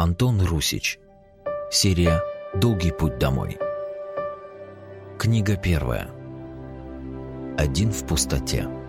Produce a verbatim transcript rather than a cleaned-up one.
Антон Русич. Серия «Долгий путь домой». Книга первая. Один в пустоте.